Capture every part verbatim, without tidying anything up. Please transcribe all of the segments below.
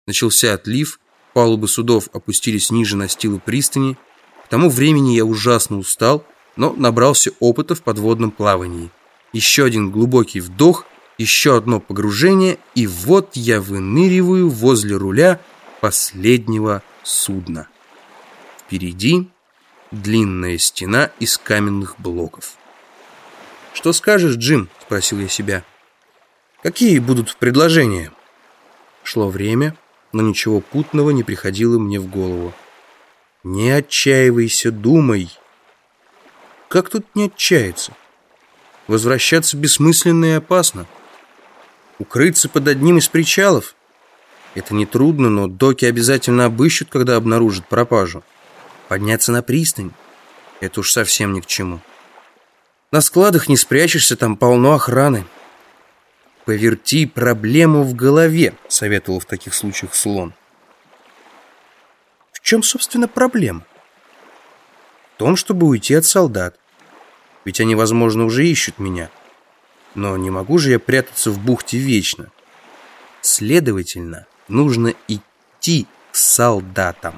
Начался отлив, палубы судов опустились ниже настила пристани. К тому времени я ужасно устал, но набрался опыта в подводном плавании. Еще один глубокий вдох, еще одно погружение, и вот я выныриваю возле руля последнего судна. Впереди длинная стена из каменных блоков. «Что скажешь, Джим?» — спросил я себя. «Какие будут предложения?» Шло время, но ничего путного не приходило мне в голову. «Не отчаивайся, думай». Как тут не отчаяться? Возвращаться бессмысленно и опасно. Укрыться под одним из причалов? Это нетрудно, но доки обязательно обыщут, когда обнаружат пропажу. Подняться на пристань? Это уж совсем ни к чему. На складах не спрячешься, там полно охраны. «Поверти проблему в голове», — советовал в таких случаях слон. В чем, собственно, проблема? В том, чтобы уйти от солдат. Ведь они, возможно, уже ищут меня. Но не могу же я прятаться в бухте вечно. Следовательно, нужно идти к солдатам.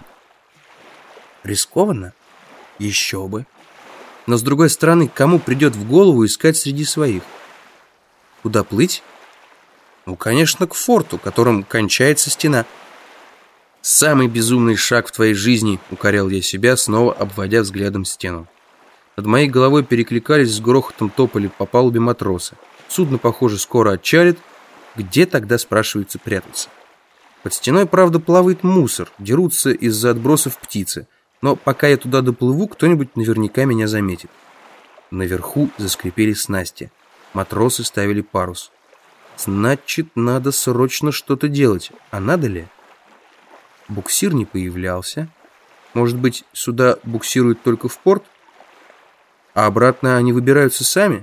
Рискованно? Еще бы. Но, с другой стороны, кому придет в голову искать среди своих? Куда плыть? Ну, конечно, к форту, которым кончается стена. «Самый безумный шаг в твоей жизни», — укорял я себя, снова обводя взглядом стену. Над моей головой перекликались с грохотом тополи по палубе матросы. Судно, похоже, скоро отчалит. Где тогда, спрашивается, прятаться? Под стеной, правда, плавает мусор, дерутся из-за отбросов птицы. Но пока я туда доплыву, кто-нибудь наверняка меня заметит. Наверху заскрипели снасти. Матросы ставили парус. Значит, надо срочно что-то делать. А надо ли? Буксир не появлялся. Может быть, сюда буксируют только в порт? А обратно они выбираются сами?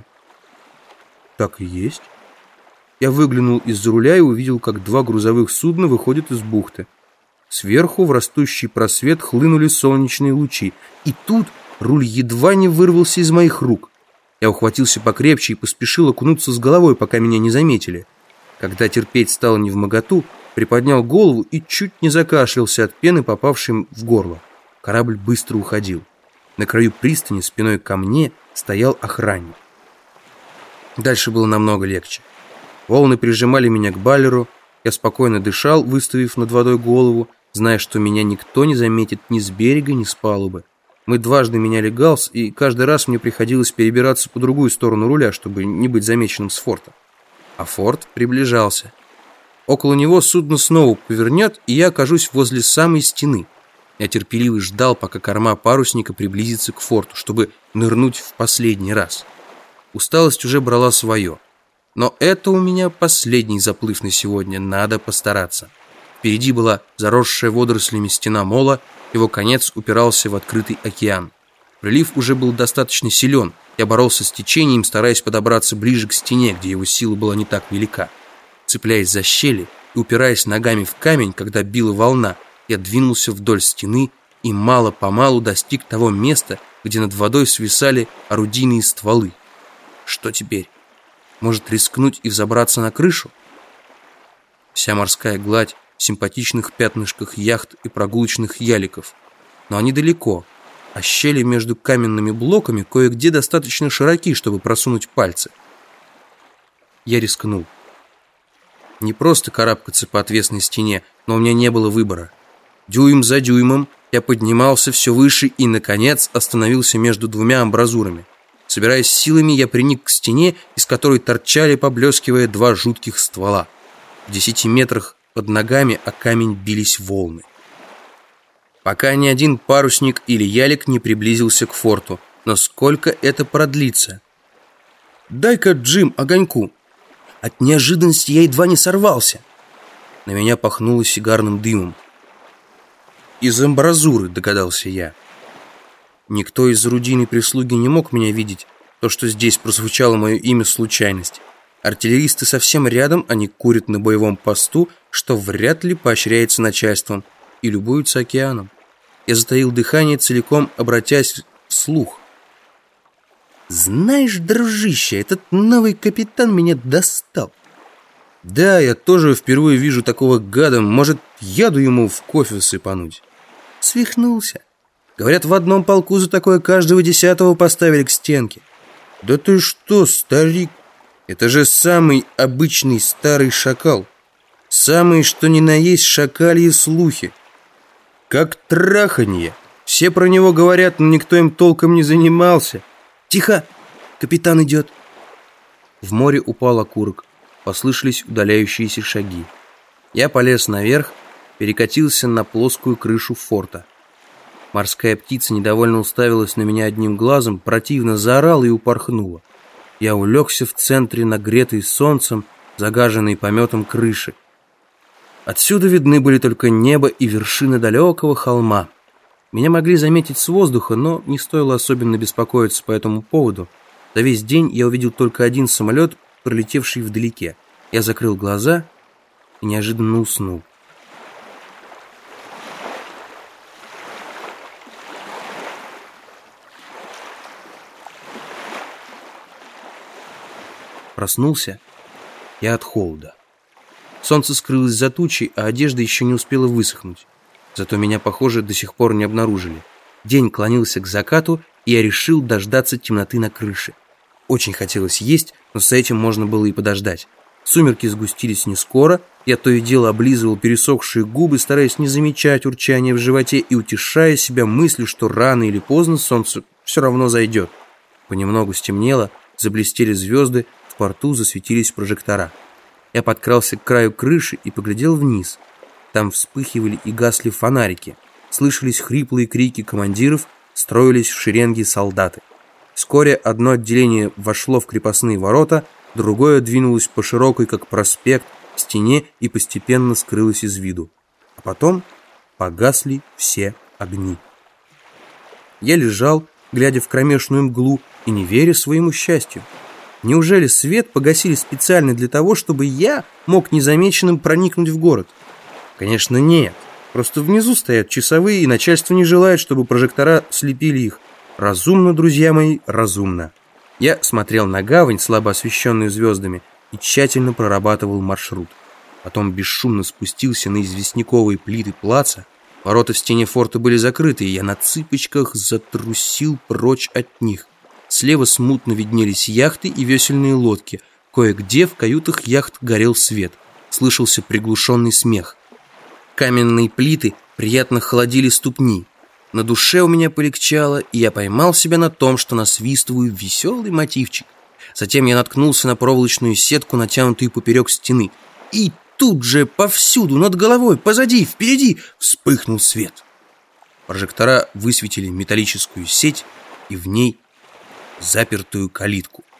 Так и есть. Я выглянул из-за руля и увидел, как два грузовых судна выходят из бухты. Сверху в растущий просвет хлынули солнечные лучи. И тут руль едва не вырвался из моих рук. Я ухватился покрепче и поспешил окунуться с головой, пока меня не заметили. Когда терпеть стало невмоготу, приподнял голову и чуть не закашлялся от пены, попавшей в горло. Корабль быстро уходил. На краю пристани спиной ко мне стоял охранник. Дальше было намного легче. Волны прижимали меня к баллеру. Я спокойно дышал, выставив над водой голову, зная, что меня никто не заметит ни с берега, ни с палубы. Мы дважды меняли галс, и каждый раз мне приходилось перебираться по другую сторону руля, чтобы не быть замеченным с форта. А форт приближался. Около него судно снова повернет, и я окажусь возле самой стены. Я терпеливо ждал, пока корма парусника приблизится к форту, чтобы нырнуть в последний раз. Усталость уже брала свое. Но это у меня последний заплыв на сегодня, надо постараться. Впереди была заросшая водорослями стена мола, его конец упирался в открытый океан. Прилив уже был достаточно силен, я боролся с течением, стараясь подобраться ближе к стене, где его сила была не так велика. Цепляясь за щели и упираясь ногами в камень, когда била волна, я двинулся вдоль стены и мало-помалу достиг того места, где над водой свисали орудийные стволы. Что теперь? Может, рискнуть и взобраться на крышу? Вся морская гладь в симпатичных пятнышках яхт и прогулочных яликов. Но они далеко, а щели между каменными блоками кое-где достаточно широки, чтобы просунуть пальцы. Я рискнул. Не просто карабкаться по отвесной стене, но у меня не было выбора. Дюйм за дюймом я поднимался все выше и, наконец, остановился между двумя амбразурами. Собираясь силами, я приник к стене, из которой торчали, поблескивая, два жутких ствола. В десяти метрах под ногами о камень бились волны. Пока ни один парусник или ялик не приблизился к форту. Но сколько это продлится? «Дай-ка, Джим, огоньку!» От неожиданности я едва не сорвался. На меня пахнуло сигарным дымом. «Из амбразуры», догадался я. Никто из орудийной прислуги не мог меня видеть. То, что здесь прозвучало мое имя, случайность. Артиллеристы совсем рядом, они курят на боевом посту, что вряд ли поощряется начальством, и любуются океаном. Я затаил дыхание, целиком обратясь вслух. «Знаешь, дружище, этот новый капитан меня достал. Да, я тоже впервые вижу такого гада. Может, яду ему в кофе сыпануть? Свихнулся. Говорят, в одном полку за такое каждого десятого поставили к стенке. Да ты что, старик? Это же самый обычный старый шакал. Самые, что ни на есть, шакальи слухи. Как траханье. Все про него говорят, но никто им толком не занимался. Тихо, капитан идет. В море упал окурок. Послышались удаляющиеся шаги. Я полез наверх, перекатился на плоскую крышу форта. Морская птица недовольно уставилась на меня одним глазом, противно заорала и упорхнула. Я улегся в центре нагретой солнцем, загаженной пометом крыши. Отсюда видны были только небо и вершины далекого холма. Меня могли заметить с воздуха, но не стоило особенно беспокоиться по этому поводу. За весь день я увидел только один самолет, пролетевший вдалеке. Я закрыл глаза и неожиданно уснул. Проснулся я от холода. Солнце скрылось за тучей, а одежда еще не успела высохнуть. Зато меня, похоже, до сих пор не обнаружили. День клонился к закату, и я решил дождаться темноты на крыше. Очень хотелось есть, но с этим можно было и подождать. Сумерки сгустились не скоро, я то и дело облизывал пересохшие губы, стараясь не замечать урчания в животе и утешая себя мыслью, что рано или поздно солнце все равно зайдет. Понемногу стемнело, заблестели звезды, в порту засветились прожектора. Я подкрался к краю крыши и поглядел вниз. Там вспыхивали и гасли фонарики, слышались хриплые крики командиров, строились в шеренги солдаты. Вскоре одно отделение вошло в крепостные ворота, другое двинулось по широкой, как проспект, стене и постепенно скрылось из виду. А потом погасли все огни. Я лежал, глядя в кромешную мглу и не веря своему счастью. Неужели свет погасили специально для того, чтобы я мог незамеченным проникнуть в город? Конечно, нет. Просто внизу стоят часовые, и начальство не желает, чтобы прожектора слепили их. Разумно, друзья мои, разумно. Я смотрел на гавань, слабо освещенную звездами, и тщательно прорабатывал маршрут. Потом бесшумно спустился на известняковые плиты плаца. Ворота в стене форта были закрыты, и я на цыпочках затрусил прочь от них. Слева смутно виднелись яхты и весельные лодки. Кое-где в каютах яхт горел свет. Слышался приглушенный смех. Каменные плиты приятно холодили ступни. На душе у меня полегчало, и я поймал себя на том, что насвистываю веселый мотивчик. Затем я наткнулся на проволочную сетку, натянутую поперек стены. И тут же повсюду, над головой, позади, впереди вспыхнул свет. Прожектора высветили металлическую сеть и в ней запертую калитку.